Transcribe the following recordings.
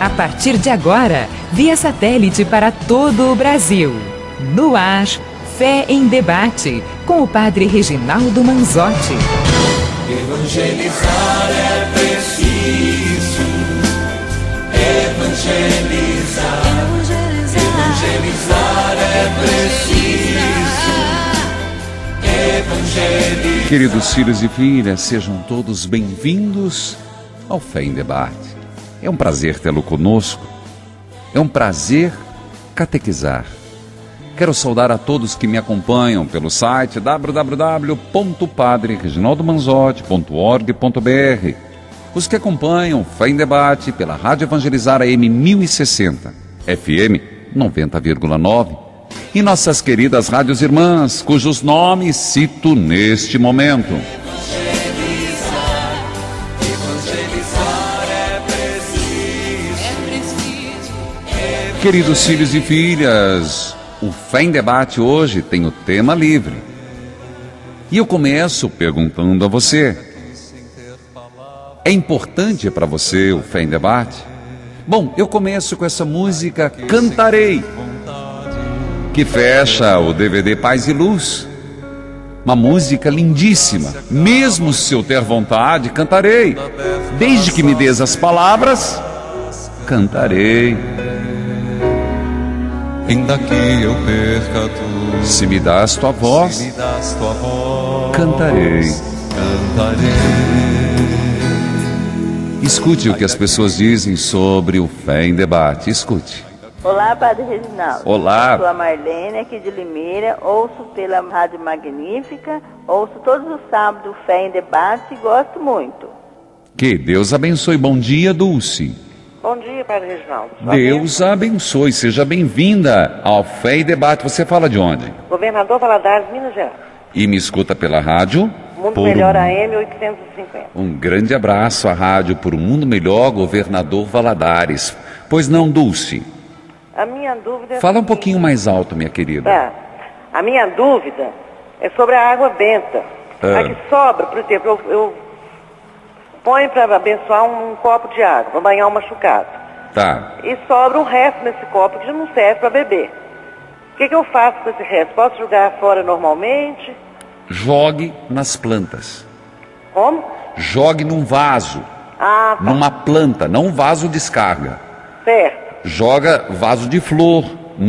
A partir de agora, via satélite para todo o Brasil. No ar, Fé em Debate, com o padre Reginaldo Manzotti. Evangelizar é preciso. Evangelizar. Evangelizar é preciso. Evangelizar. Queridos filhos e filhas, sejam todos bem-vindos ao Fé em Debate. É um prazer tê-lo conosco. É um prazer catequizar. Quero saudar a todos que me acompanham pelo site www.padrereginaldomanzotti.org.br. Os que acompanham Fé em Debate pela Rádio Evangelizar AM 1060, FM 90,9 e nossas queridas rádios irmãs, cujos nomes cito neste momento. Queridos filhos e filhas, o Fé em Debate hoje tem o tema livre. E eu começo perguntando a você: é importante para você o Fé em Debate? Bom, eu começo com essa música Cantarei, que fecha o DVD Paz e Luz. Uma música lindíssima. Mesmo se eu ter vontade, cantarei. Desde que me des as palavras, cantarei. Ainda que eu perca tudo, se me das tua voz, cantarei. Escute o que as pessoas dizem sobre o Fé em Debate. Escute. Olá, Padre Reginaldo. Olá. Eu sou a Marlene, aqui de Limeira. Ouço pela Rádio Magnífica. Ouço todos os sábados o Fé em Debate e gosto muito. Que Deus abençoe. Bom dia, Dulce. Bom dia, Padre Reginaldo. Deus abençoe. Seja bem-vinda ao Fé em Debate. Você fala de onde? Governador Valadares, Minas Gerais. E me escuta pela rádio? Mundo Melhor AM 850. Um grande abraço à rádio Por um Mundo Melhor, Governador Valadares. Pois não, Dulce? A minha dúvida é... Fala um pouquinho mais alto, minha querida. Tá. A minha dúvida é sobre a água benta. A que sobra, por exemplo, eu ponho para abençoar um copo de água, para banhar um machucado. Tá. E sobra um resto nesse copo que já não serve para beber. O que eu faço com esse resto? Posso jogar fora normalmente? Jogue nas plantas. Como? Jogue num vaso. Ah, tá. Numa planta, não um vaso descarga. Certo. Joga vaso de flor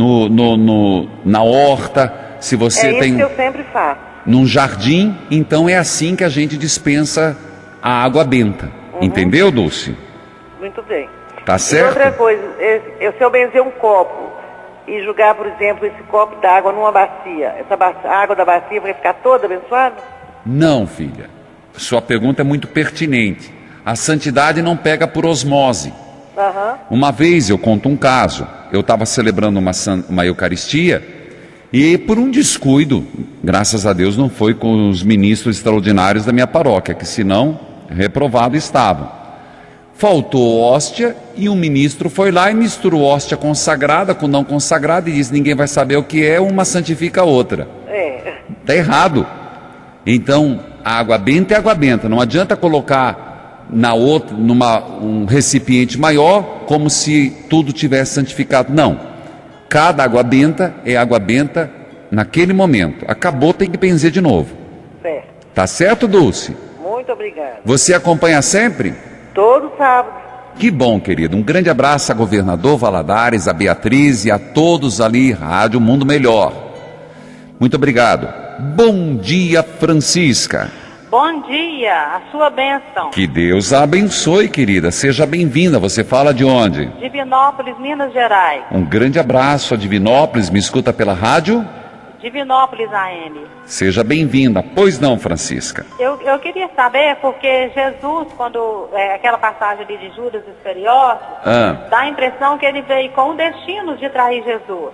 na horta. Se você isso tem que eu sempre faço. Num jardim, então é assim que a gente dispensa a água benta. Entendeu, Dulce? Muito bem. Tá certo? E outra coisa, se eu benzer um copo e jogar, por exemplo, esse copo d'água numa bacia, a água da bacia vai ficar toda abençoada? Não, filha. Sua pergunta é muito pertinente. A santidade não pega por osmose. Uma vez, eu conto um caso. Eu estava celebrando uma Eucaristia e, por um descuido, graças a Deus não foi com os ministros extraordinários da minha paróquia, que senão reprovado estavam. Faltou hóstia e um ministro foi lá e misturou hóstia consagrada com não consagrada e disse: ninguém vai saber o que é, uma santifica a outra. Está errado. Então, a água benta é água benta. Não adianta colocar na outra, um recipiente maior, como se tudo tivesse santificado. Não. Cada água benta é água benta naquele momento. Acabou, tem que benzer de novo. Certo. Tá certo, Dulce? Muito obrigada. Você acompanha sempre? Todo sábado. Que bom, querido. Um grande abraço a Governador Valadares, a Beatriz e a todos ali, Rádio Mundo Melhor. Muito obrigado. Bom dia, Francisca. Bom dia, a sua bênção. Que Deus a abençoe, querida. Seja bem-vinda. Você fala de onde? Divinópolis, Minas Gerais. Um grande abraço a Divinópolis. Me escuta pela rádio? Divinópolis AM. Seja bem-vinda. Pois não, Francisca? Eu queria saber, porque Jesus, quando aquela passagem ali de Judas Iscariote, dá a impressão que ele veio com o destino de trair Jesus.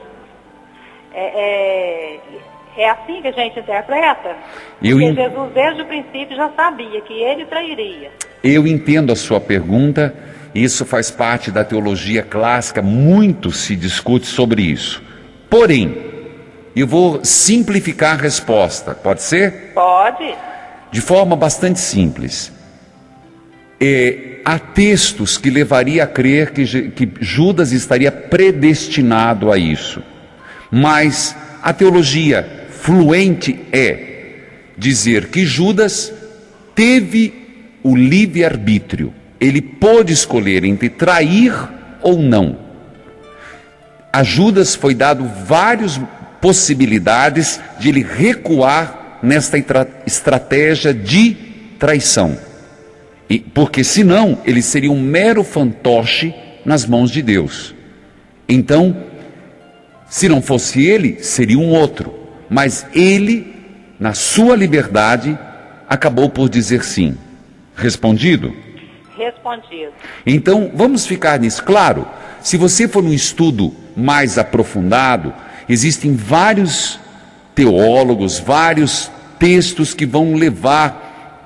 É assim que a gente interpreta? Porque Jesus, desde o princípio, já sabia que ele trairia. Eu entendo a sua pergunta. Isso faz parte da teologia clássica. Muito se discute sobre isso. Porém, eu vou simplificar a resposta. Pode ser? Pode. De forma bastante simples. há textos que levaria a crer que Judas estaria predestinado a isso. Mas a teologia fluente é dizer que Judas teve o livre-arbítrio. Ele pôde escolher entre trair ou não. A Judas foi dado várias possibilidades de ele recuar nesta estratégia de traição. Porque senão ele seria um mero fantoche nas mãos de Deus. Então, se não fosse ele, seria um outro. Mas ele, na sua liberdade, acabou por dizer sim. Respondido? Respondido. Então, vamos ficar nisso. Claro, se você for um estudo mais aprofundado, existem vários teólogos, vários textos que vão levar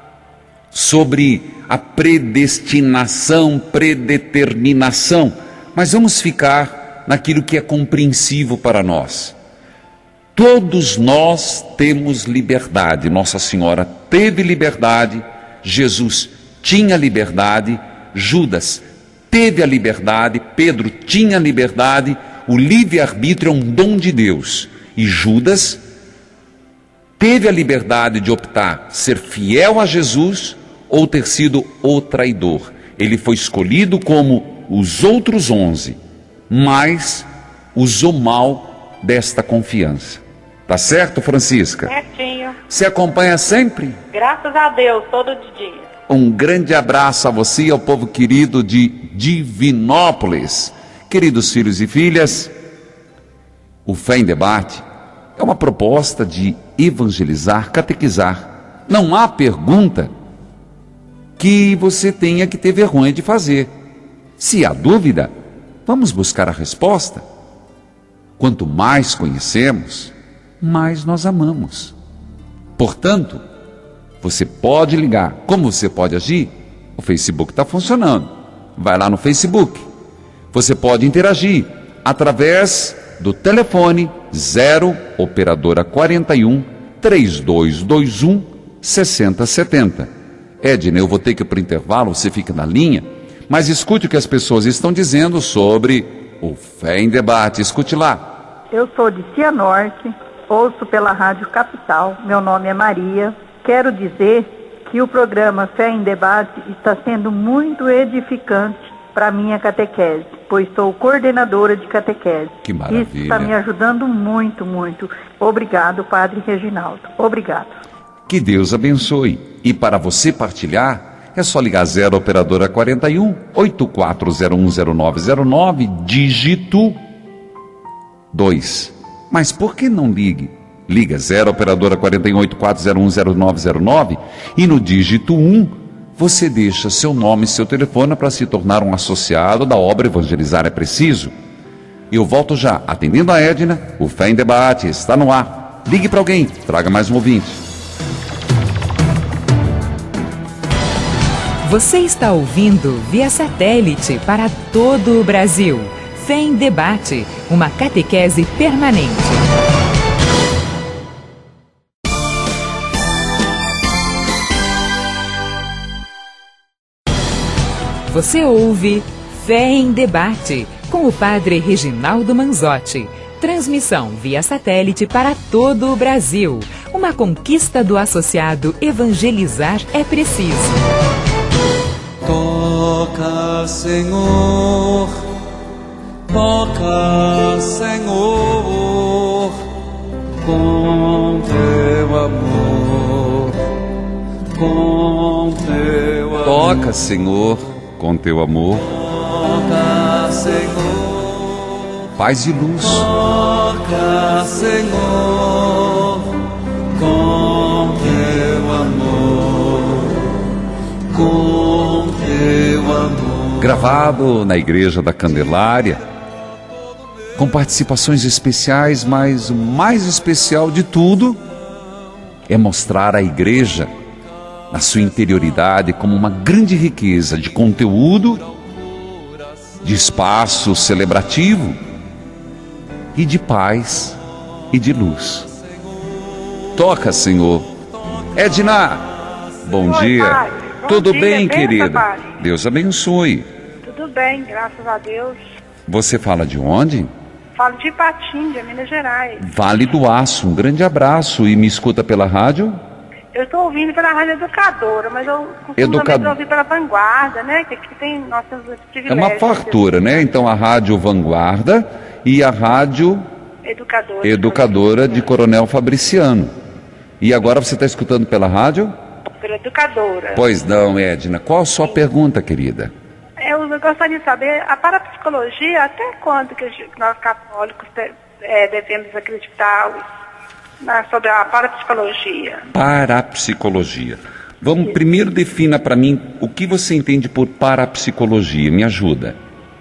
sobre a predestinação, predeterminação, mas vamos ficar naquilo que é compreensivo para nós. Todos nós temos liberdade. Nossa Senhora teve liberdade, Jesus tinha liberdade, Judas teve a liberdade, Pedro tinha liberdade. O livre-arbítrio é um dom de Deus, e Judas teve a liberdade de optar ser fiel a Jesus ou ter sido o traidor. Ele foi escolhido como os outros 11, mas usou mal desta confiança. Tá certo, Francisca? Certinho. Você acompanha sempre? Graças a Deus, todo dia. Um grande abraço a você e ao povo querido de Divinópolis. Queridos filhos e filhas, o Fé em Debate é uma proposta de evangelizar, catequizar. Não há pergunta que você tenha que ter vergonha de fazer. Se há dúvida, vamos buscar a resposta. Quanto mais conhecemos, mais nós amamos. Portanto, você pode ligar. Como você pode agir? O Facebook está funcionando. Vai lá no Facebook. Você pode interagir através do telefone 0 operadora 41 3221 6070. Edna, eu vou ter que ir para o intervalo, você fica na linha, mas escute o que as pessoas estão dizendo sobre o Fé em Debate. Escute lá. Eu sou de Cianorte, ouço pela Rádio Capital, meu nome é Maria. Quero dizer que o programa Fé em Debate está sendo muito edificante para a minha catequese, pois sou coordenadora de catequese. Que maravilha. Isso está me ajudando muito, muito. Obrigado, Padre Reginaldo. Obrigado. Que Deus abençoe. E para você partilhar, é só ligar 0 operadora 41 84010909, dígito 2. Mas por que não ligue? Liga 0 operadora 41 84010909 e no dígito 1 você deixa seu nome e seu telefone para se tornar um associado da obra Evangelizar é Preciso. Eu volto já, atendendo a Edna, o Fé em Debate está no ar. Ligue para alguém, traga mais um ouvinte. Você está ouvindo via satélite para todo o Brasil. Fé em Debate, uma catequese permanente. Você ouve Fé em Debate, com o Padre Reginaldo Manzotti. Transmissão via satélite para todo o Brasil. Uma conquista do associado Evangelizar é Preciso. Toca, Senhor, com teu amor, com teu amor. Toca, Senhor, com teu amor. Toca, Senhor, paz e luz. Toca, Senhor, com teu amor, com teu amor. Gravado na Igreja da Candelária, com participações especiais, mas o mais especial de tudo é mostrar a igreja na sua interioridade como uma grande riqueza de conteúdo, de espaço celebrativo e de paz e de luz. Toca, Senhor. Edna, bom dia. Pai, Tudo bem, querida? Deus abençoe. Tudo bem, graças a Deus. Você fala de onde? Falo de Ipatinga, Minas Gerais. Vale do Aço, um grande abraço. E me escuta pela rádio? Eu estou ouvindo pela Rádio Educadora, mas eu costumo também ouvir pela Vanguarda, né? Que aqui tem nossos privilégios. É uma fartura, né? Então a Rádio Vanguarda e a Rádio Educadora de Coronel Fabriciano. E agora você está escutando pela rádio? Pela Educadora. Pois não, Edna. Qual a sua pergunta, querida? Eu gostaria de saber, a parapsicologia, até quando que nós católicos devemos acreditar sobre a parapsicologia? Parapsicologia. Vamos, primeiro defina para mim o que você entende por parapsicologia. Me ajuda.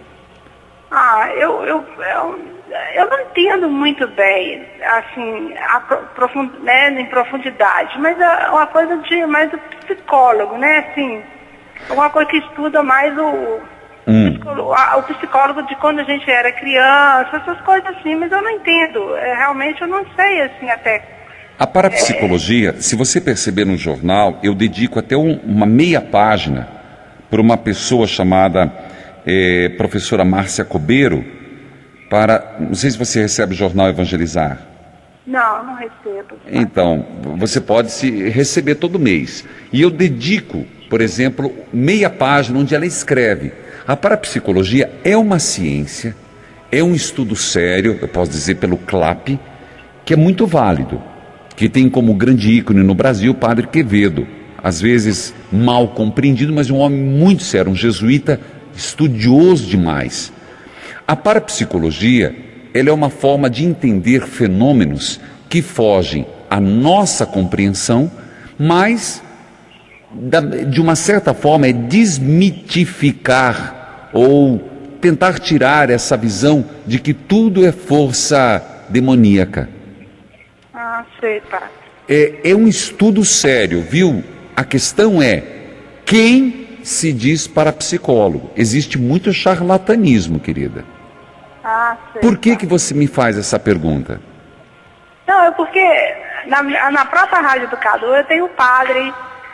Eu não entendo muito bem, assim, em profundidade, mas é uma coisa mais do psicólogo, né? Assim, alguma coisa que estuda mais o psicólogo de quando a gente era criança, essas coisas assim, mas eu não entendo. Realmente eu não sei, assim, até... A parapsicologia, se você perceber no jornal, eu dedico até uma meia página para uma pessoa chamada professora Márcia Cobeiro, não sei se você recebe o jornal Evangelizar. Não recebo. Então, você pode receber todo mês. E eu dedico, por exemplo, meia página onde ela escreve: a parapsicologia é uma ciência, é um estudo sério, eu posso dizer pelo CLAP, que é muito válido, que tem como grande ícone no Brasil o Padre Quevedo, às vezes mal compreendido, mas um homem muito sério, um jesuíta estudioso demais. A parapsicologia, ela é uma forma de entender fenômenos que fogem à nossa compreensão, mas de uma certa forma é desmitificar ou tentar tirar essa visão de que tudo é força demoníaca. Sei, tá. É um estudo sério, viu? A questão é quem se diz parapsicólogo. Existe muito charlatanismo, querida. Sei. Por que você me faz essa pergunta? Não, é porque na própria Rádio Educadora tem o padre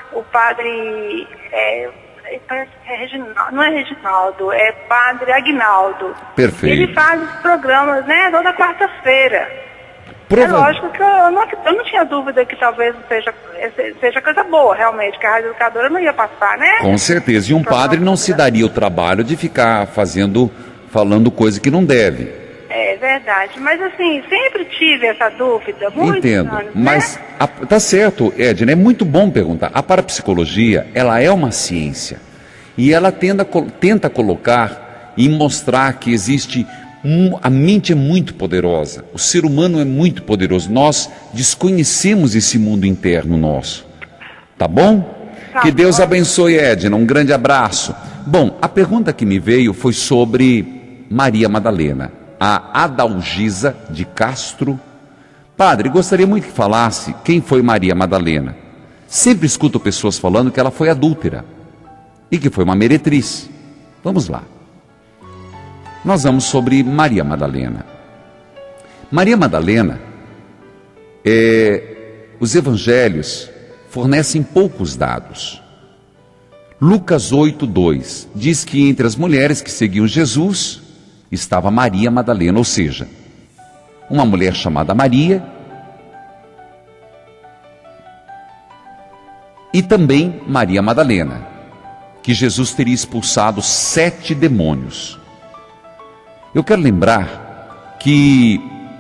Reginaldo, não é Reginaldo, é Padre Aguinaldo. Perfeito. Ele faz os programas, né, toda quarta-feira. É lógico que eu não tinha dúvida que talvez seja coisa boa, realmente, que a Rádio Educadora não ia passar, né? Com certeza, e um padre não se daria o trabalho de ficar falando coisa que não deve. É verdade, mas assim, sempre tive essa dúvida, Entendo, anos, mas né? Tá certo, Edna, é muito bom perguntar. A parapsicologia, ela é uma ciência, e ela tenta colocar e mostrar que existe... A mente é muito poderosa, o ser humano é muito poderoso, nós desconhecemos esse mundo interno nosso, tá bom? Que Deus abençoe, Edna, um grande abraço. Bom, a pergunta que me veio foi sobre Maria Madalena, a Adalgisa de Castro. Padre, gostaria muito que falasse quem foi Maria Madalena. Sempre escuto pessoas falando que ela foi adúltera e que foi uma meretriz. Vamos lá. Nós vamos sobre Maria Madalena. Maria Madalena, os evangelhos fornecem poucos dados. Lucas 8:2 diz que entre as mulheres que seguiam Jesus estava Maria Madalena, ou seja, uma mulher chamada Maria e também Maria Madalena, que Jesus teria expulsado 7 demônios. Eu quero lembrar que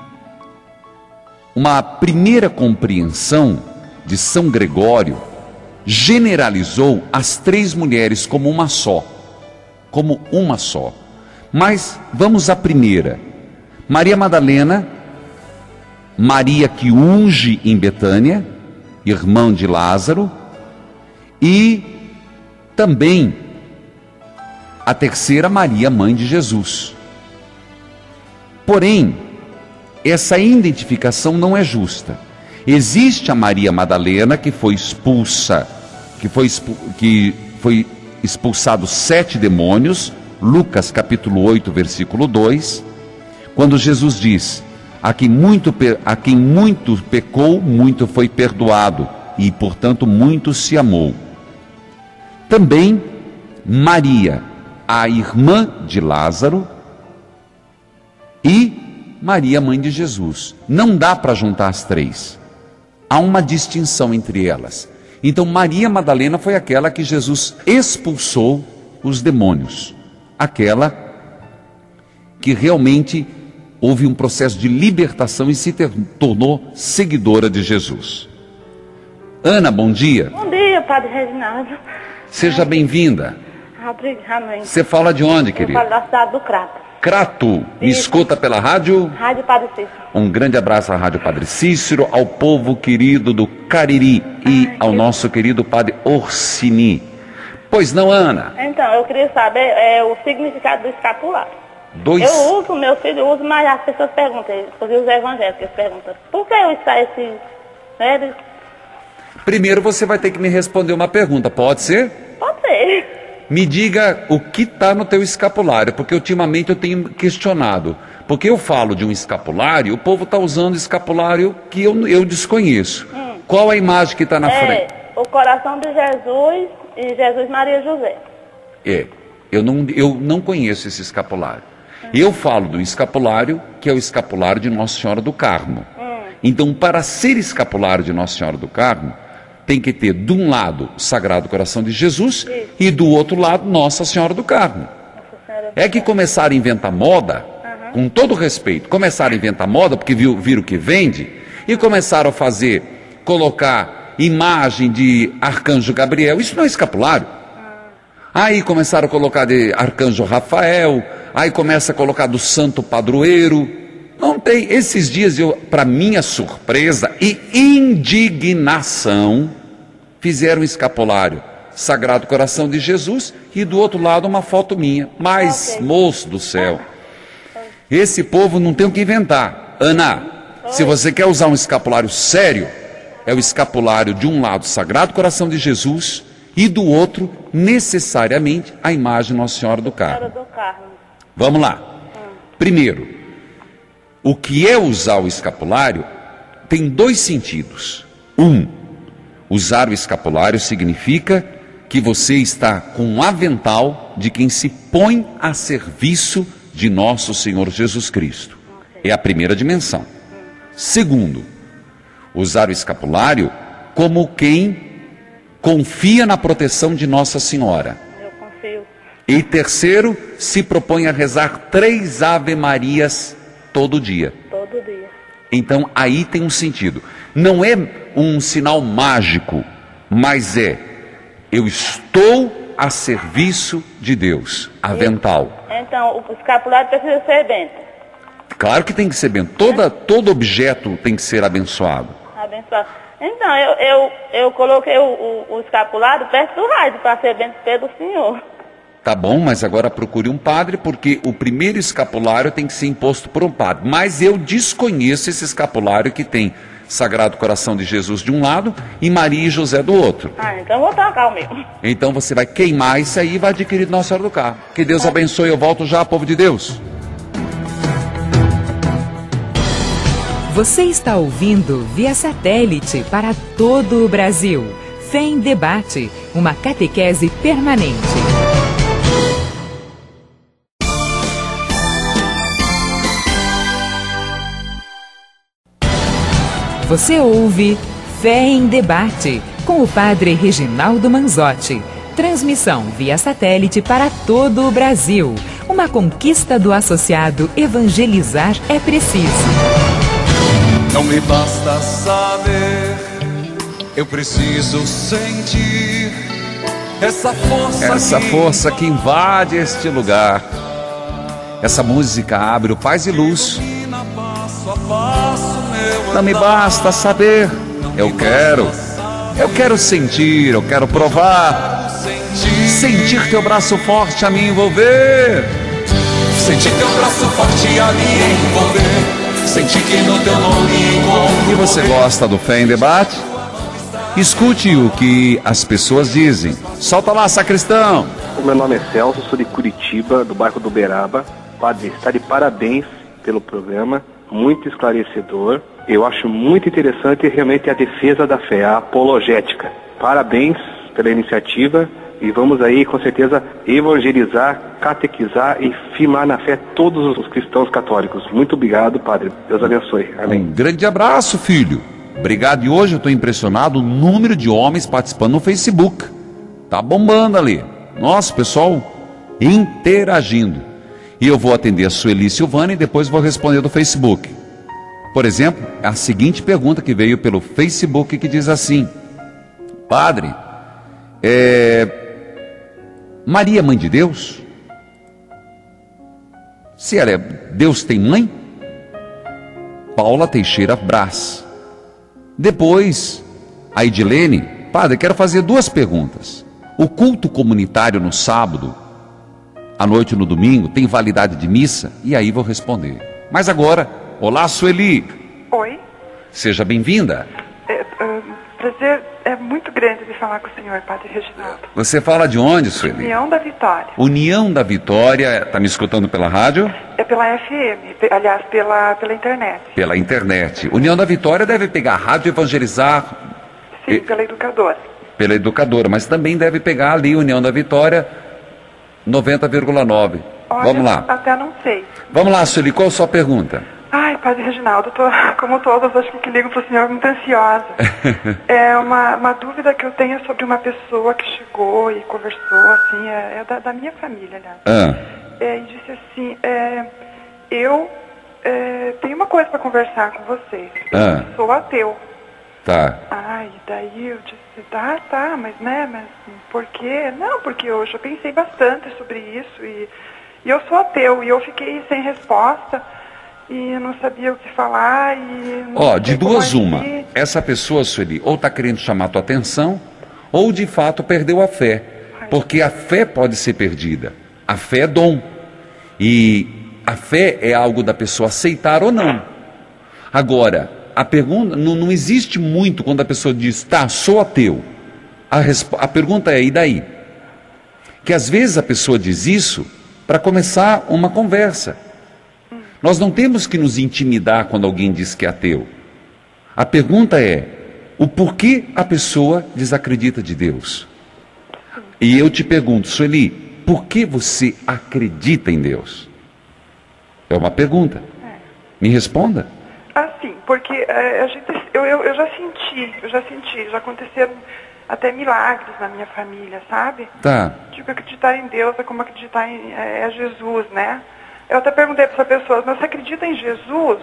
uma primeira compreensão de São Gregório generalizou as 3 mulheres como uma só. Mas vamos à primeira. Maria Madalena, Maria que unge em Betânia, irmã de Lázaro, e também a terceira, Maria, mãe de Jesus. Porém, essa identificação não é justa. Existe a Maria Madalena que foi expulsado 7 demônios, Lucas capítulo 8, versículo 2, quando Jesus diz: a quem muito pecou, muito foi perdoado, e portanto muito se amou. também Maria, a irmã de Lázaro, e Maria, mãe de Jesus. Não dá para juntar as três. Há uma distinção entre elas. Então Maria Madalena foi aquela que Jesus expulsou os demônios. Aquela que realmente houve um processo de libertação e se tornou seguidora de Jesus. Ana, bom dia. Bom dia, Padre Reginaldo. Seja bem-vinda. Obrigada. Você fala de onde, querida? Eu falo da cidade do Crato. Crato. Me escuta pela rádio? Rádio Padre Cícero. Um grande abraço à Rádio Padre Cícero, ao povo querido do Cariri e ao nosso querido Padre Orsini. Pois não, Ana? Então, eu queria saber o significado do escapulário. Eu uso, meu filho usa, mas as pessoas perguntam, inclusive os evangélicos perguntam, por que eu está esse... Primeiro você vai ter que me responder uma pergunta, pode ser? Pode ser. Me diga o que está no teu escapulário, porque ultimamente eu tenho questionado. Porque eu falo de um escapulário, o povo está usando escapulário que eu desconheço. Qual a imagem que está na frente? O coração de Jesus e Jesus, Maria e José. Eu não conheço esse escapulário. Eu falo do escapulário, que é o escapulário de Nossa Senhora do Carmo. Então, para ser escapulário de Nossa Senhora do Carmo, tem que ter, de um lado, o Sagrado Coração de Jesus e do outro lado, Nossa Senhora do Carmo. É que começaram a inventar moda, com todo respeito, começaram a inventar moda porque viram que vende e começaram a colocar imagem de Arcanjo Gabriel. Isso não é escapulário. Aí começaram a colocar de Arcanjo Rafael, aí começa a colocar do Santo Padroeiro. Não tem. Esses dias para minha surpresa e indignação, fizeram um escapulário Sagrado Coração de Jesus e do outro lado uma foto minha. Mas, moço do céu, esse povo não tem o que inventar. Ana, se você quer usar um escapulário sério, é o escapulário de um lado Sagrado Coração de Jesus e do outro, necessariamente, a imagem de Nossa Senhora do Carmo. Vamos lá. Primeiro, o que é usar o escapulário tem dois sentidos. Usar o escapulário significa que você está com um avental de quem se põe a serviço de nosso Senhor Jesus Cristo. É a primeira dimensão. Segundo, usar o escapulário como quem confia na proteção de Nossa Senhora. Eu confio. E terceiro, se propõe a rezar 3 Ave Marias todo dia. Todo dia. Então aí tem um sentido. Não é um sinal mágico, mas eu estou a serviço de Deus. Avental. Então o escapulário precisa ser bento. Claro que tem que ser bento. Todo objeto tem que ser abençoado. Abençoado. Então, eu coloquei o escapulário perto do rádio para ser bento pelo senhor. Tá bom, mas agora procure um padre, porque o primeiro escapulário tem que ser imposto por um padre. Mas eu desconheço esse escapulário que tem Sagrado Coração de Jesus de um lado e Maria e José do outro. Então eu vou tacar o meu. Então você vai queimar isso aí e vai adquirir Nossa Senhora do Carmo. Que Deus abençoe, eu volto já, povo de Deus. Você está ouvindo via satélite para todo o Brasil. Fé em Debate, uma catequese permanente. Você ouve Fé em Debate, com o Padre Reginaldo Manzotti. Transmissão via satélite para todo o Brasil. Uma conquista do associado Evangelizar é Preciso. Não me basta saber, eu preciso sentir essa força que invade este lugar. Essa música abre o Paz e Luz. Não me basta saber, eu quero sentir, eu quero provar, sentir teu braço forte a me envolver, sentir teu braço forte a me envolver. Senti que no teu nome encontro. E você gosta do Fé em Debate? Escute o que as pessoas dizem. Solta lá, sacristão. O meu nome é Celso, sou de Curitiba, do bairro do Uberaba. Padre, está de parabéns pelo programa, muito esclarecedor. Eu acho muito interessante realmente a defesa da fé, a apologética. Parabéns pela iniciativa e vamos aí, com certeza, evangelizar, catequizar e firmar na fé todos os cristãos católicos. Muito obrigado, Padre. Deus abençoe. Amém. Um grande abraço, filho. Obrigado. E hoje eu estou impressionado o número de homens participando no Facebook. Tá bombando ali. Nossa, pessoal interagindo. E eu vou atender a Sueli Silvana e depois vou responder do Facebook. Por exemplo, a seguinte pergunta que veio pelo Facebook que diz assim: Padre, Maria, mãe de Deus? Se ela é Deus, tem mãe? Paula Teixeira Brás. Depois, a Edilene: Padre, quero fazer 2 perguntas. O culto comunitário no sábado, à noite no domingo, tem validade de missa? E aí vou responder. Mas agora, olá, Sueli. Oi. Seja bem-vinda. Prazer é muito grande de falar com o senhor, Padre Reginaldo. Você fala de onde, Sueli? União da Vitória. União da Vitória. Está me escutando pela rádio? É pela FM, aliás, pela internet. Pela internet. União da Vitória deve pegar a rádio e evangelizar. Sim, pela educadora. Pela educadora, mas também deve pegar ali União da Vitória 90,9. Vamos lá. Até não sei. Vamos lá, Sueli, qual a sua pergunta? Ai, Padre Reginaldo, tô, como todos, acho que ligam para o senhor, muito ansiosa. É uma dúvida que eu tenho sobre uma pessoa que chegou e conversou, assim, é da minha família, aliás. E disse assim, eu tenho uma coisa para conversar com vocês. Eu sou ateu. Tá. Ai, daí eu disse, tá, mas por quê? Não, porque eu já pensei bastante sobre isso e eu sou ateu e eu fiquei sem resposta. E não sabia o que falar e... de duas uma. Essa pessoa, Sueli, ou está querendo chamar a tua atenção, ou de fato perdeu a fé. Porque a fé pode ser perdida. A fé é dom. E a fé é algo da pessoa aceitar ou não. Agora, a pergunta, não existe muito quando a pessoa diz, sou ateu. A pergunta é, e daí? Que às vezes a pessoa diz isso para começar uma conversa. Nós não temos que nos intimidar quando alguém diz que é ateu. A pergunta é, o porquê a pessoa desacredita de Deus? E eu te pergunto, Sueli, por que você acredita em Deus? É uma pergunta. Me responda. Sim, porque eu já senti, já aconteceram até milagres na minha família, sabe? Tá. Tipo, acreditar em Deus é como acreditar em Jesus, né? Eu até perguntei para essa pessoa, mas você acredita em Jesus?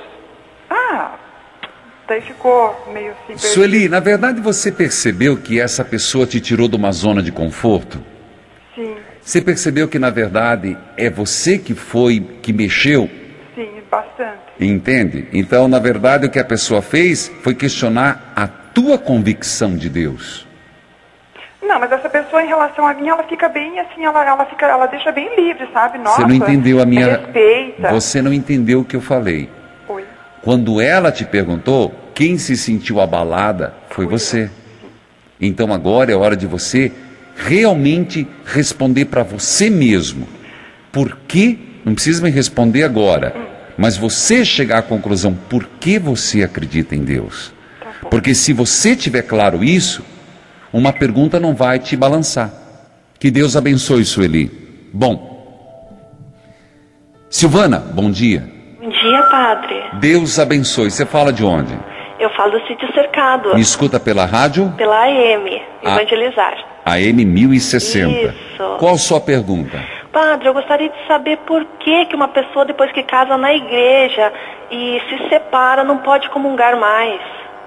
Daí ficou meio assim... Sueli, na verdade você percebeu que essa pessoa te tirou de uma zona de conforto? Sim. Você percebeu que na verdade é você que mexeu? Sim, bastante. Entende? Então, na verdade, o que a pessoa fez foi questionar a tua convicção de Deus. Não, mas essa pessoa, em relação a mim, ela fica bem assim, ela deixa bem livre, sabe? Nossa, você não entendeu a minha... respeita. Você não entendeu o que eu falei. Oi. Quando ela te perguntou, quem se sentiu abalada foi você. Então agora é hora de você realmente responder para você mesmo. Por que? Não precisa me responder agora. Mas você chegar à conclusão, por que você acredita em Deus? Porque se você tiver claro isso, uma pergunta não vai te balançar. Que Deus abençoe, Sueli. Bom, Silvana, bom dia. Bom dia, Padre. Deus abençoe. Você fala de onde? Eu falo do Sítio Cercado. Me escuta pela rádio? Pela AM, Evangelizar. AM 1060. Isso. Qual a sua pergunta? Padre, eu gostaria de saber por que uma pessoa, depois que casa na igreja e se separa, não pode comungar mais.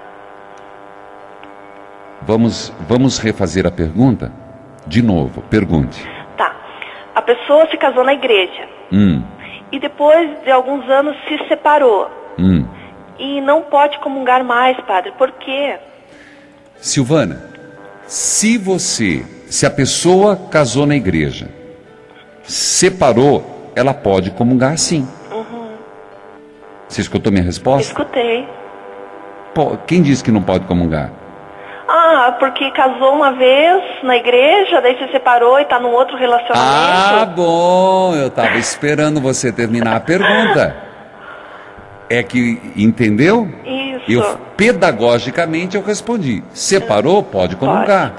Vamos refazer a pergunta? De novo, pergunte. Tá. A pessoa se casou na igreja. E depois de alguns anos se separou. E não pode comungar mais, Padre. Por quê? Silvana, se a pessoa casou na igreja, separou, ela pode comungar sim. Você escutou minha resposta? Escutei. Quem disse que não pode comungar? Porque casou uma vez na igreja, daí se separou e está num outro relacionamento. Bom, eu estava esperando você terminar a pergunta. É que, entendeu? Isso. Pedagogicamente eu respondi, separou, pode comungar.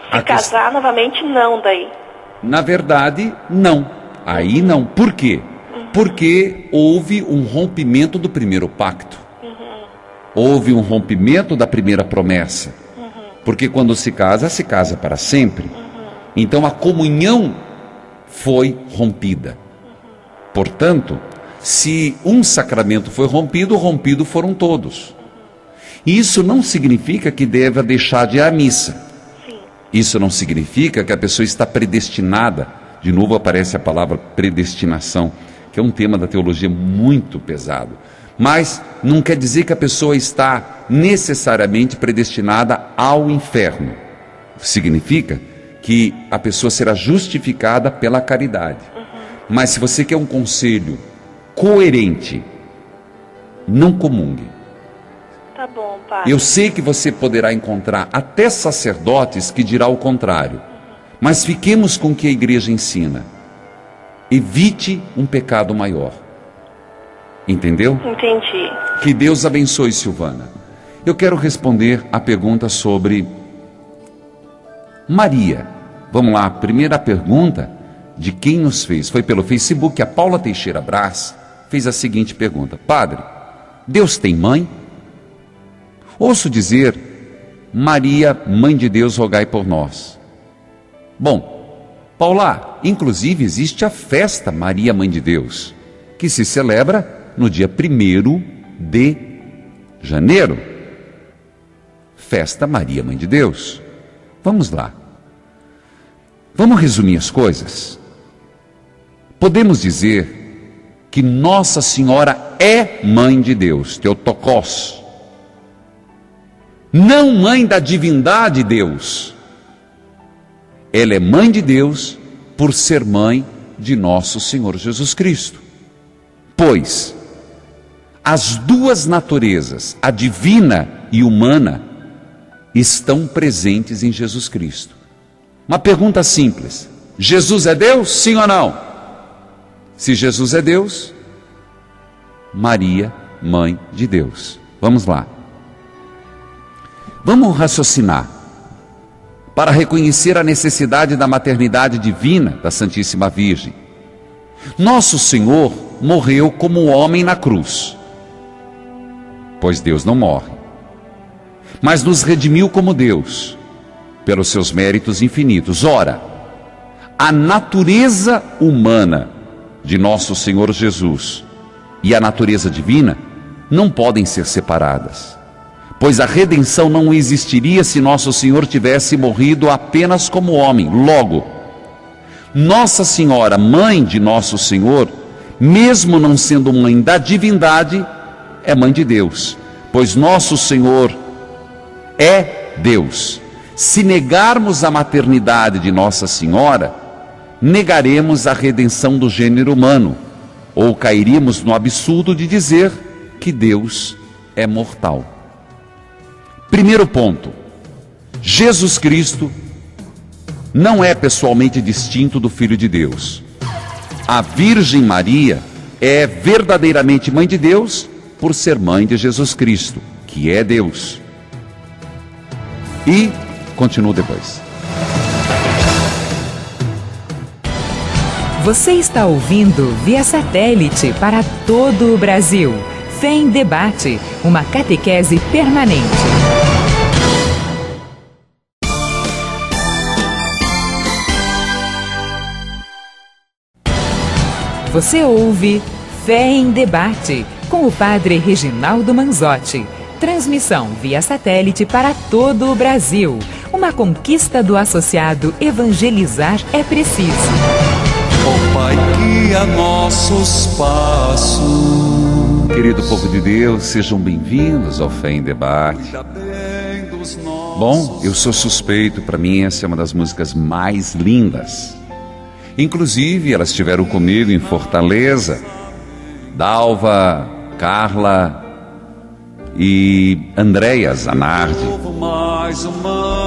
Se casar novamente, não daí. Na verdade, não. Aí não. Por quê? Porque houve um rompimento do primeiro pacto. Houve um rompimento da primeira promessa. Porque quando se casa para sempre. Então a comunhão foi rompida. Portanto, se um sacramento foi rompido foram todos. Isso não significa que deva deixar de ir à missa. Isso não significa que a pessoa está predestinada. De novo aparece a palavra predestinação, que é um tema da teologia muito pesado. Mas não quer dizer que a pessoa está necessariamente predestinada ao inferno. Significa que a pessoa será justificada pela caridade. Mas se você quer um conselho coerente, não comungue. Tá bom, padre. Eu sei que você poderá encontrar até sacerdotes que dirá o contrário. Mas fiquemos com o que a igreja ensina. Evite um pecado maior. Entendeu? Entendi. Que Deus abençoe, Silvana. Eu quero responder a pergunta sobre Maria. Vamos lá, a primeira pergunta de quem nos fez foi pelo Facebook. A Paula Teixeira Brás fez a seguinte pergunta: Padre, Deus tem mãe? Ouço dizer: Maria, Mãe de Deus, rogai por nós. Bom, Paula, inclusive existe a festa Maria, Mãe de Deus, que se celebra no dia 1º de janeiro. Festa Maria, Mãe de Deus. Vamos lá. Vamos resumir as coisas. Podemos dizer que Nossa Senhora é Mãe de Deus, Theotokos. Não mãe da divindade Deus. Ela é Mãe de Deus por ser mãe de nosso Senhor Jesus Cristo. Pois as duas naturezas, a divina e humana, estão presentes em Jesus Cristo. Uma pergunta simples: Jesus é Deus, sim ou não? Se Jesus é Deus, Maria, Mãe de Deus. Vamos lá. Vamos raciocinar para reconhecer a necessidade da maternidade divina da Santíssima Virgem. Nosso Senhor morreu como homem na cruz, pois Deus não morre, mas nos redimiu como Deus, pelos seus méritos infinitos. Ora, a natureza humana de nosso Senhor Jesus e a natureza divina não podem ser separadas, pois a redenção não existiria se nosso Senhor tivesse morrido apenas como homem. Logo, Nossa Senhora, mãe de nosso Senhor, mesmo não sendo mãe da divindade, é mãe de Deus, pois nosso Senhor é Deus. Se negarmos a maternidade de Nossa Senhora, negaremos a redenção do gênero humano, ou cairíamos no absurdo de dizer que Deus é mortal. Primeiro ponto: Jesus Cristo não é pessoalmente distinto do Filho de Deus. A Virgem Maria é verdadeiramente Mãe de Deus por ser mãe de Jesus Cristo, que é Deus. E continuo depois. Você está ouvindo via satélite para todo o Brasil. Fé em Debate, uma catequese permanente. Você ouve Fé em Debate, com o Padre Reginaldo Manzotti. Transmissão via satélite para todo o Brasil. Uma conquista do associado Evangelizar é Preciso. Ó Pai, guia nossos passos. Querido povo de Deus, sejam bem-vindos ao Fé em Debate. Bom, eu sou suspeito, para mim essa é uma das músicas mais lindas. Inclusive, elas estiveram comigo em Fortaleza. Dalva, Carla e Andréia Zanardi. Mais humano,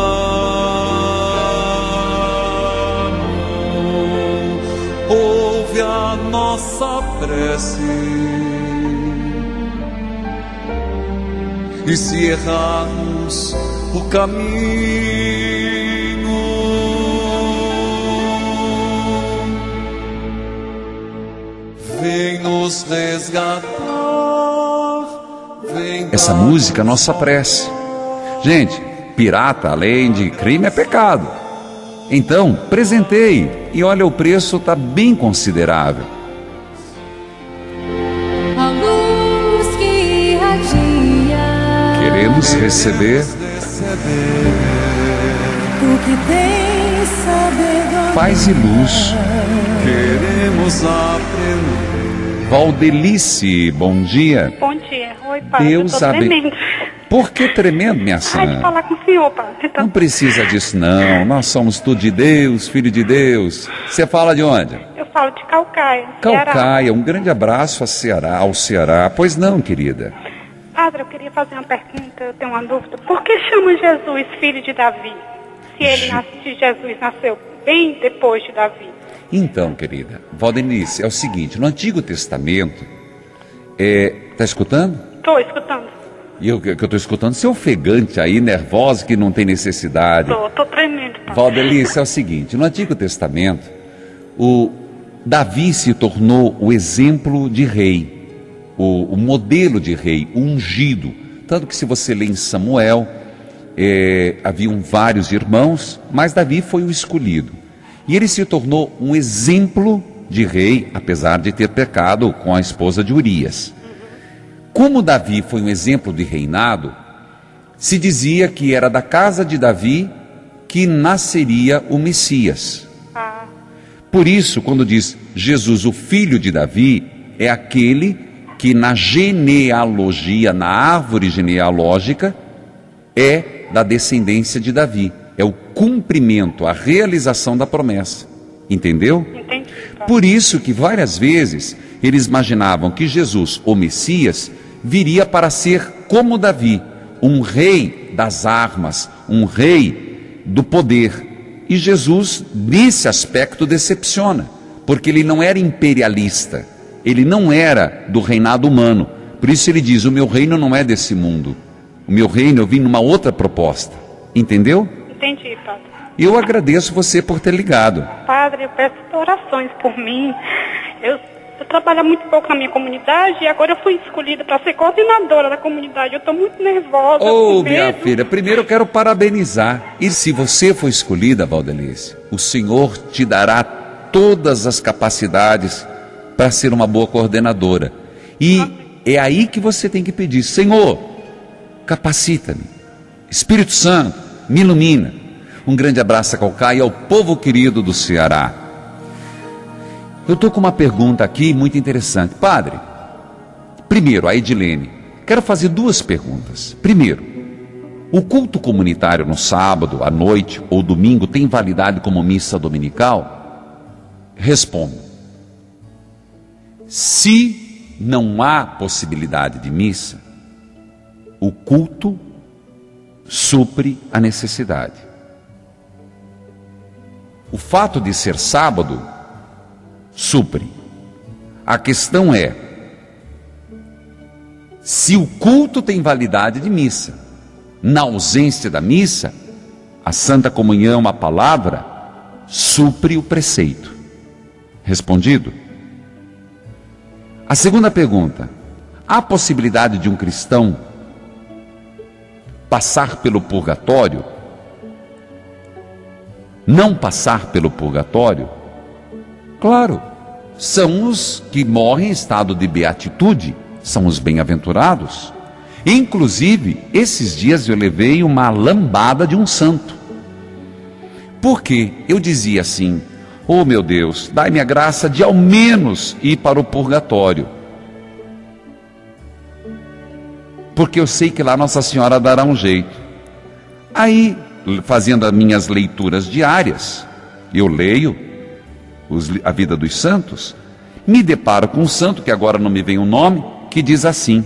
ouve a nossa prece, e se errarmos o caminho, nos resgatar. Essa música é nossa prece. Gente, pirata, além de crime, é pecado. Então, presenteie. E olha, o preço está bem considerável. A luz que irradia. Queremos receber Tu que tens sabedoria. paz e luz. Queremos aprender. Valdelice, bom dia. Bom dia. Oi, padre. Deus abençoe. Por que tremendo, minha senhora? De falar com o senhor, padre. Então... Não precisa disso, não. Nós somos tudo de Deus, filho de Deus. Você fala de onde? Eu falo de Caucaia, Caucaia. Ceará. Um grande abraço ao Ceará. Pois não, querida. Padre, eu queria fazer uma pergunta, eu tenho uma dúvida. Por que chama Jesus filho de Davi? Se Jesus nasceu bem depois de Davi. Então, querida, Valdelice, é o seguinte, no Antigo Testamento, tá escutando? Estou escutando. E eu estou escutando, você é ofegante aí, nervosa, que não tem necessidade. Estou tremendo, padre. Valdelice, é o seguinte, no Antigo Testamento, o Davi se tornou o exemplo de rei, o modelo de rei, o ungido. Tanto que se você lê em Samuel, haviam vários irmãos, mas Davi foi o escolhido. E ele se tornou um exemplo de rei, apesar de ter pecado com a esposa de Urias. Como Davi foi um exemplo de reinado, se dizia que era da casa de Davi que nasceria o Messias. Por isso, quando diz Jesus, o filho de Davi, é aquele que na genealogia, na árvore genealógica, é da descendência de Davi. É o cumprimento, a realização da promessa. Entendeu? Entendi. Por isso que várias vezes eles imaginavam que Jesus, o Messias, viria para ser como Davi, um rei das armas, um rei do poder. E Jesus, nesse aspecto, decepciona, porque ele não era imperialista, ele não era do reinado humano. Por isso ele diz, o meu reino não é desse mundo, o meu reino eu vim numa outra proposta. Entendeu? Entendi, padre. Eu agradeço você por ter ligado. Padre, eu peço orações por mim. Eu trabalho muito pouco na minha comunidade e agora eu fui escolhida para ser coordenadora da comunidade. Eu estou muito nervosa. Oh, minha filha, primeiro eu quero parabenizar. E se você for escolhida, Valdelice, o Senhor te dará todas as capacidades para ser uma boa coordenadora. E é aí que você tem que pedir, Senhor, capacita-me. Espírito Santo, me ilumina. Um grande abraço a Caucaia e ao povo querido do Ceará. Eu estou com uma pergunta aqui muito interessante. Padre, primeiro, a Edilene, quero fazer duas perguntas. Primeiro, o culto comunitário no sábado, à noite ou domingo tem validade como missa dominical? Respondo. Se não há possibilidade de missa, o culto supre a necessidade. O fato de ser sábado supre. A questão é, se o culto tem validade de missa, na ausência da missa, a Santa Comunhão, a palavra, supre o preceito. Respondido? A segunda pergunta, há possibilidade de um cristão passar pelo purgatório? Não passar pelo purgatório? Claro, são os que morrem em estado de beatitude, são os bem-aventurados. Inclusive, esses dias eu levei uma lambada de um santo. Porque eu dizia assim, oh meu Deus, dai-me a graça de ao menos ir para o purgatório. Porque eu sei que lá Nossa Senhora dará um jeito. Aí, fazendo as minhas leituras diárias, eu leio a vida dos santos, me deparo com um santo, que agora não me vem o nome, que diz assim: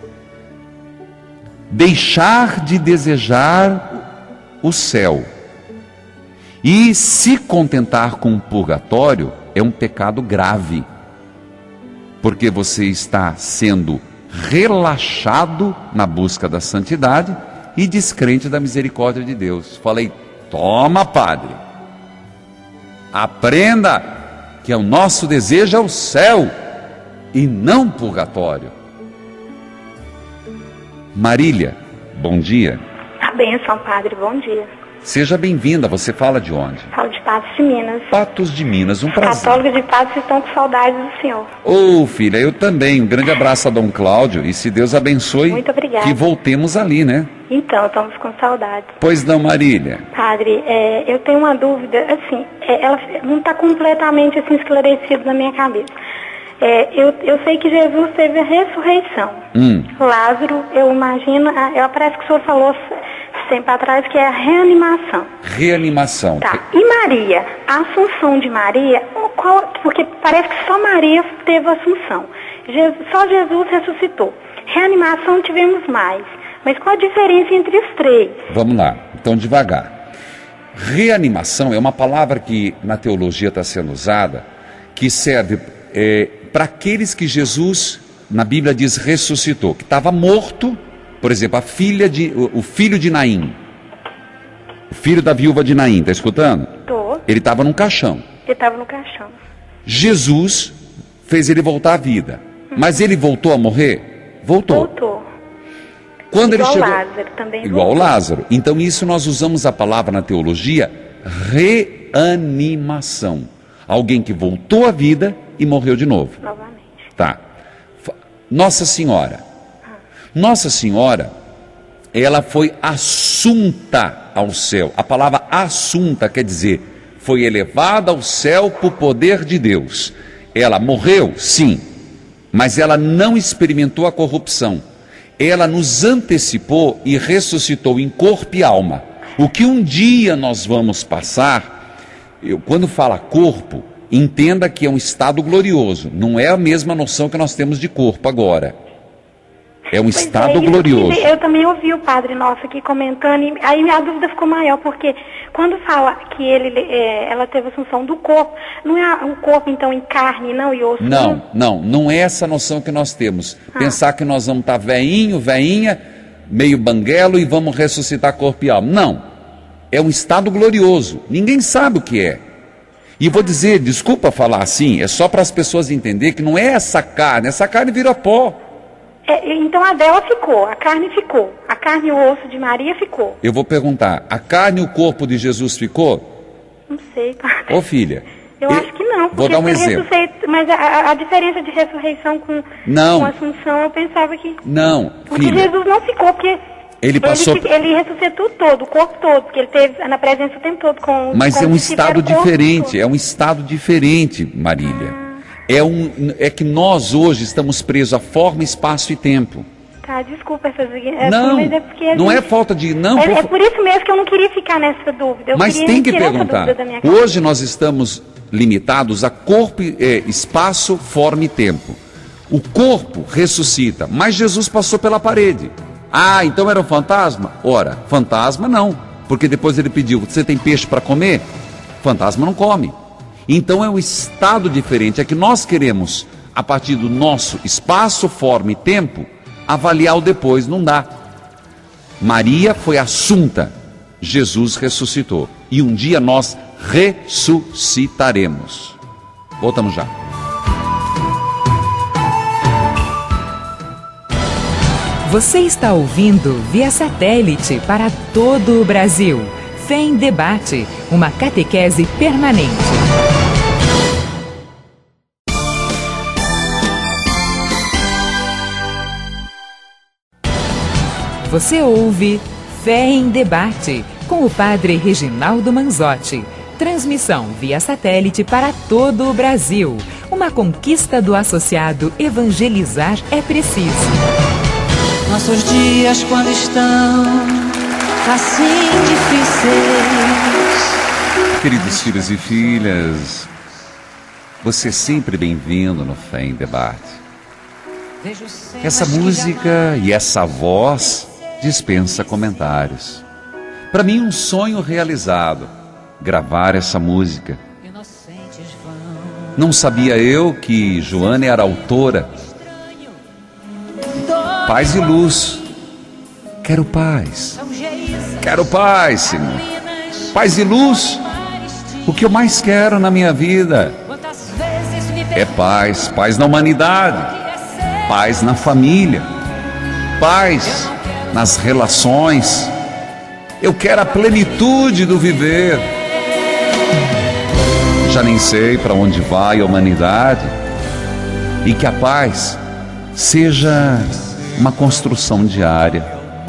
deixar de desejar o céu e se contentar com o purgatório é um pecado grave, porque você está sendo relaxado na busca da santidade e descrente da misericórdia de Deus. Falei, toma, padre, aprenda que o nosso desejo é o céu e não purgatório. Marília, bom dia. A bênção, padre, bom dia. Seja bem-vinda, você fala de onde? Falo de Patos de Minas. Patos de Minas, um prazer. Católicos de Patos estão com saudades do senhor. Ô, filha, eu também. Um grande abraço a Dom Cláudio e se Deus abençoe, muito obrigada, que voltemos ali, né? Então, estamos com saudades. Pois não, Marília? Padre, eu tenho uma dúvida, assim, ela não está completamente assim, esclarecida na minha cabeça. Eu sei que Jesus teve a ressurreição. Lázaro, eu imagino, parece que o senhor falou tempo atrás que é a reanimação. Reanimação. Tá. E Maria, a assunção de Maria, porque parece que só Maria teve a assunção. Só Jesus ressuscitou. Reanimação tivemos mais. Mas qual a diferença entre os três? Vamos lá, então devagar. Reanimação é uma palavra que na teologia está sendo usada, que serve para aqueles que Jesus, na Bíblia diz, ressuscitou, que estava morto. Por exemplo, o filho de Naim, o filho da viúva de Naim, está escutando? Tô. Ele estava num caixão. Ele estava no caixão. Jesus fez ele voltar à vida. Mas ele voltou a morrer? Voltou. Quando igual ele chegou, Lázaro também. Igual Lázaro. Então isso nós usamos a palavra na teologia, reanimação. Alguém que voltou à vida e morreu de novo. Novamente. Tá. Nossa Senhora, ela foi assunta ao céu. A palavra assunta quer dizer, foi elevada ao céu por poder de Deus. Ela morreu, sim, mas ela não experimentou a corrupção. Ela nos antecipou e ressuscitou em corpo e alma. O que um dia nós vamos passar, quando fala corpo, entenda que é um estado glorioso. Não é a mesma noção que nós temos de corpo agora. É um estado glorioso. Eu também ouvi o Padre Nosso aqui comentando, e aí minha dúvida ficou maior, porque quando fala que ela teve a assunção do corpo, não é um corpo então em carne, não, e osso? Não é essa noção que nós temos. Pensar que nós vamos estar veinha, meio banguelo e vamos ressuscitar corpo e alma. Não, é um estado glorioso, ninguém sabe o que é. E vou dizer, desculpa falar assim, é só para as pessoas entenderem que não é essa carne vira pó. Então a dela ficou, a carne ficou, a carne e o osso de Maria ficou. Eu vou perguntar, a carne e o corpo de Jesus ficou? Não sei, padre. Ô filha. Eu acho que não. Vou dar um exemplo. Mas a diferença de ressurreição com assunção, eu pensava que... Não, porque filha. Jesus não ficou, porque ele ressuscitou todo, o corpo todo, porque ele teve na presença o tempo todo com... Mas é um estado diferente, Marília. É que nós hoje estamos presos a forma, espaço e tempo. Tá, desculpa essas... Não é falta de... É por isso mesmo que eu não queria ficar nessa dúvida. Mas tem que perguntar. Hoje nós estamos limitados a corpo, espaço, forma e tempo. O corpo ressuscita, mas Jesus passou pela parede. Então era um fantasma? Ora, fantasma não. Porque depois ele pediu, você tem peixe para comer? Fantasma não come. Então é um estado diferente, é que nós queremos, a partir do nosso espaço, forma e tempo, avaliar o depois, não dá. Maria foi assunta, Jesus ressuscitou, e um dia nós ressuscitaremos. Voltamos já. Você está ouvindo via satélite para todo o Brasil. Fé em Debate, uma catequese permanente. Você ouve Fé em Debate, com o Padre Reginaldo Manzotti. Transmissão via satélite para todo o Brasil. Uma conquista do associado Evangelizar é Preciso. Nossos dias quando estão assim difíceis. Queridos filhos e filhas, você é sempre bem-vindo no Fé em Debate. Essa música e essa voz dispensa comentários. Para mim, um sonho realizado, gravar essa música. Não sabia eu que Joana era autora. Paz e luz. Quero paz, Senhor. Paz e luz. O que eu mais quero na minha vida. é paz. Paz na humanidade, paz na família, paz nas relações. Eu quero a plenitude do viver. Já nem sei para onde vai a humanidade. E que a paz seja uma construção diária.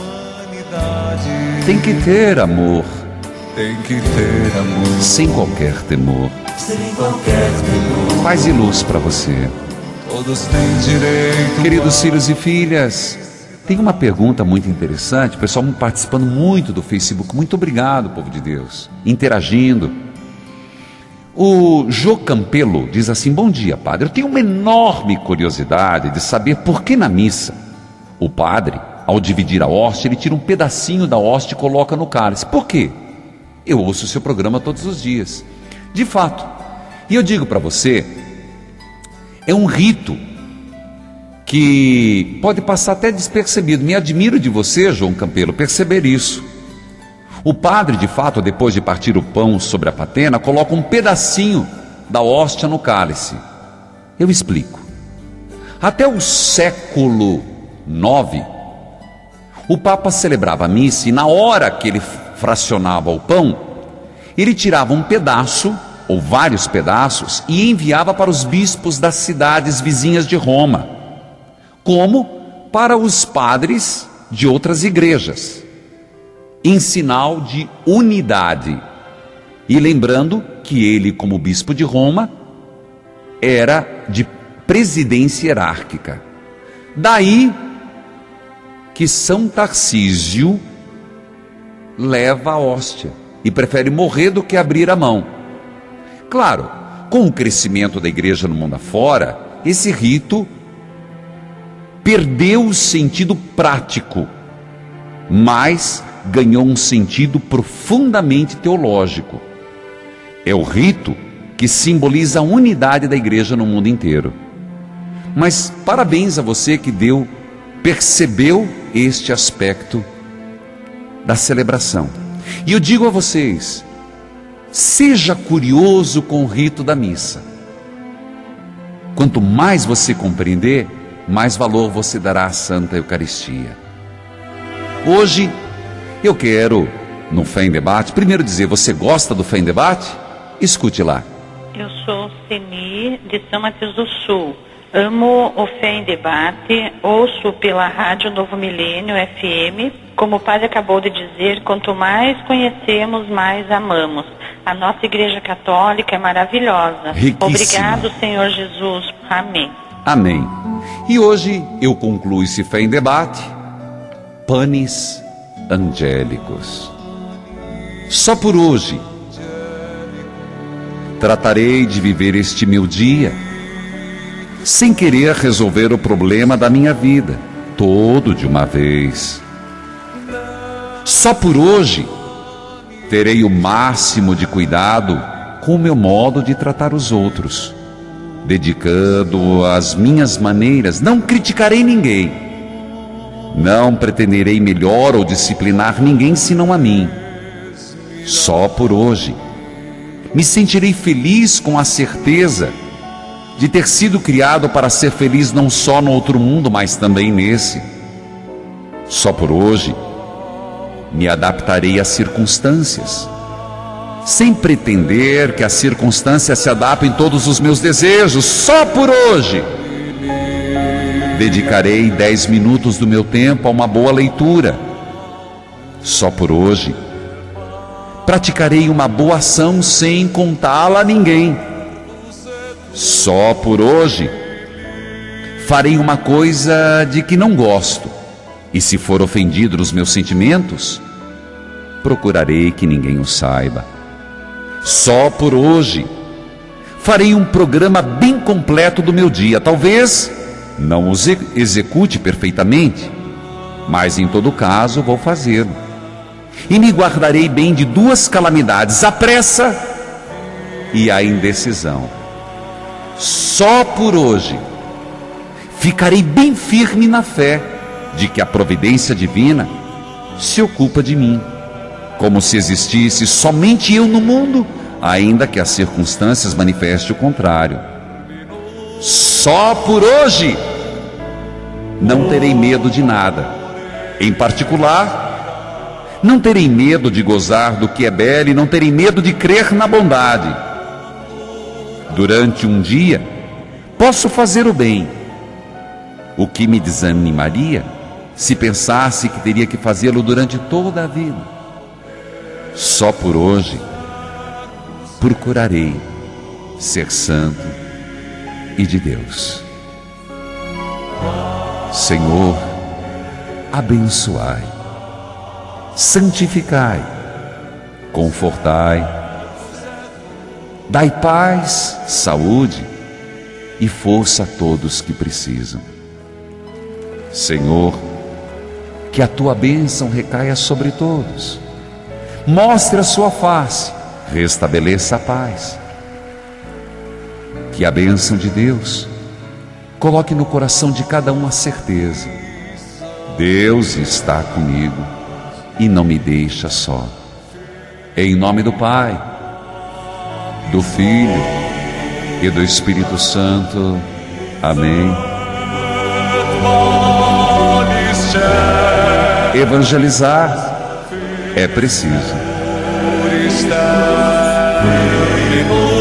Tem que ter amor. Tem que ter amor. Sem qualquer temor. Sem qualquer temor. Paz e luz para você. Todos têm direito. Queridos filhos e filhas, tem uma pergunta muito interessante. O pessoal participando muito do Facebook. Muito obrigado, povo de Deus. Interagindo. O Jô Campelo diz assim: bom dia, padre. Eu tenho uma enorme curiosidade de saber por que na missa o padre, ao dividir a hóstia, ele tira um pedacinho da hóstia e coloca no cálice. Por quê? Eu ouço o seu programa todos os dias. De fato. E eu digo para você, é um rito que pode passar até despercebido. Me admiro de você, João Campelo, perceber isso. O padre, de fato, depois de partir o pão sobre a patena, coloca um pedacinho da hóstia no cálice. Eu explico. Até o século IX, o Papa celebrava a missa e na hora que ele fracionava o pão, ele tirava um pedaço, ou vários pedaços, e enviava para os bispos das cidades vizinhas de Roma, como para os padres de outras igrejas, em sinal de unidade. E lembrando que ele, como bispo de Roma, era de presidência hierárquica. Daí que São Tarcísio leva a hóstia e prefere morrer do que abrir a mão. Claro, com o crescimento da igreja no mundo afora, esse rito perdeu o sentido prático, mas ganhou um sentido profundamente teológico. É o rito que simboliza a unidade da igreja no mundo inteiro. Mas parabéns a você que percebeu este aspecto da celebração. E eu digo a vocês, seja curioso com o rito da missa. Quanto mais você compreender, mais valor você dará à Santa Eucaristia. Hoje, eu quero, no Fé em Debate, primeiro dizer, você gosta do Fé em Debate? Escute lá. Eu sou Ceni, de São Mateus do Sul. Amo o Fé em Debate, ouço pela Rádio Novo Milênio FM. Como o padre acabou de dizer, quanto mais conhecemos, mais amamos. A nossa Igreja Católica é maravilhosa. Riquíssima. Obrigado, Senhor Jesus. Amém. Amém. E hoje eu concluo esse Fé em Debate, panis angélicos. Só por hoje tratarei de viver este meu dia sem querer resolver o problema da minha vida todo de uma vez. Só por hoje terei o máximo de cuidado com o meu modo de tratar os outros, dedicando as minhas maneiras. Não criticarei ninguém, não pretenderei melhor ou disciplinar ninguém senão a mim. Só por hoje me sentirei feliz com a certeza de ter sido criado para ser feliz não só no outro mundo, mas também nesse. Só por hoje me adaptarei às circunstâncias, sem pretender que as circunstâncias se adaptem a todos os meus desejos. Só por hoje dedicarei 10 minutos do meu tempo a uma boa leitura. Só por hoje praticarei uma boa ação sem contá-la a ninguém. Só por hoje farei uma coisa de que não gosto, e se for ofendido nos meus sentimentos, procurarei que ninguém o saiba. Só por hoje farei um programa bem completo do meu dia. Talvez não o execute perfeitamente, mas em todo caso vou fazê-lo. E me guardarei bem de 2 calamidades: a pressa e a indecisão. Só por hoje ficarei bem firme na fé de que a providência divina se ocupa de mim, como se existisse somente eu no mundo, ainda que as circunstâncias manifestem o contrário. Só por hoje não terei medo de nada. Em particular, não terei medo de gozar do que é belo e não terei medo de crer na bondade. Durante um dia, posso fazer o bem. O que me desanimaria se pensasse que teria que fazê-lo durante toda a vida. Só por hoje procurarei ser santo e de Deus. Senhor, abençoai, santificai, confortai, dai paz, saúde e força a todos que precisam. Senhor, que a tua bênção recaia sobre todos. Mostre a sua face, restabeleça a paz. Que a bênção de Deus coloque no coração de cada um a certeza: Deus está comigo e não me deixa só. Em nome do Pai, do Filho e do Espírito Santo. Amém. Evangelizar é preciso.